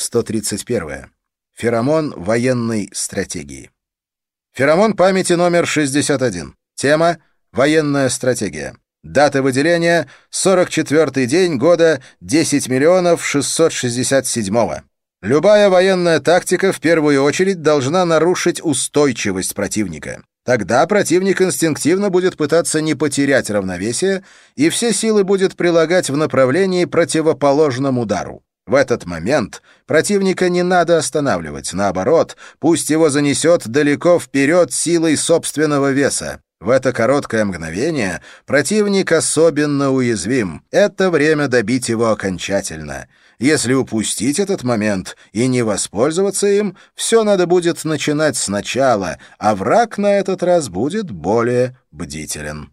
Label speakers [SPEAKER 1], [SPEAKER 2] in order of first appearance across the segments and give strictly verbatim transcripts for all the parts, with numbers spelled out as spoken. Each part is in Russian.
[SPEAKER 1] сто тридцать первое. Феромон военной стратегии. Феромон памяти номер шестьдесят один. Тема «Военная стратегия». Дата выделения — сорок четвёртый день года десять миллионов шестьсот шестьдесят седьмого. Любая военная тактика в первую очередь должна нарушить устойчивость противника. Тогда противник инстинктивно будет пытаться не потерять равновесие и все силы будет прилагать в направлении противоположном удару. В этот момент противника не надо останавливать, наоборот, пусть его занесет далеко вперед силой собственного веса. В это короткое мгновение противник особенно уязвим. Это время добить его окончательно. Если упустить этот момент и не воспользоваться им, все надо будет начинать сначала, а враг на этот раз будет более бдителен.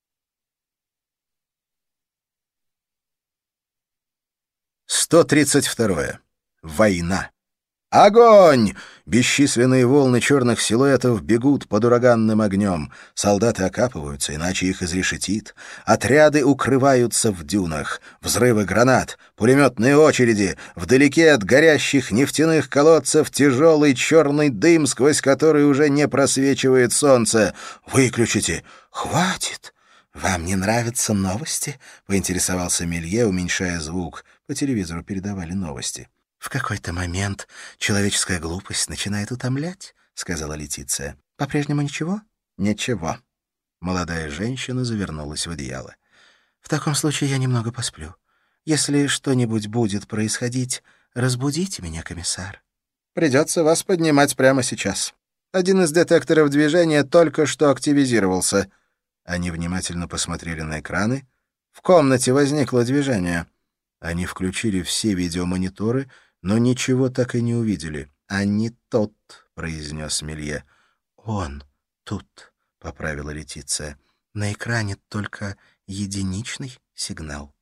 [SPEAKER 1] сто тридцать второе. Война. Огонь! Бесчисленные волны черных силуэтов бегут под ураганным огнем. Солдаты окапываются, иначе их изрешетит. Отряды укрываются в дюнах. Взрывы гранат, пулеметные очереди. Вдалеке от горящих нефтяных колодцев тяжелый черный дым, сквозь который уже не просвечивает солнце. «Выключите!» «Хватит!» «Вам не нравятся новости?» — поинтересовался Мелье, уменьшая звук. По телевизору передавали новости. «В какой-то момент человеческая глупость начинает утомлять», — сказала Летиция. «По-прежнему ничего?» «Ничего». Молодая женщина завернулась в одеяло. «В таком случае я немного посплю. Если что-нибудь будет происходить, разбудите меня, комиссар». «Придется вас поднимать прямо сейчас. Один из детекторов движения только что активизировался». Они внимательно посмотрели на экраны. В комнате возникло движение. Они включили все видеомониторы, но ничего так и не увидели. «А не тот», — произнес Мелье. «Он тут», — поправила Летиция. «На экране только единичный сигнал».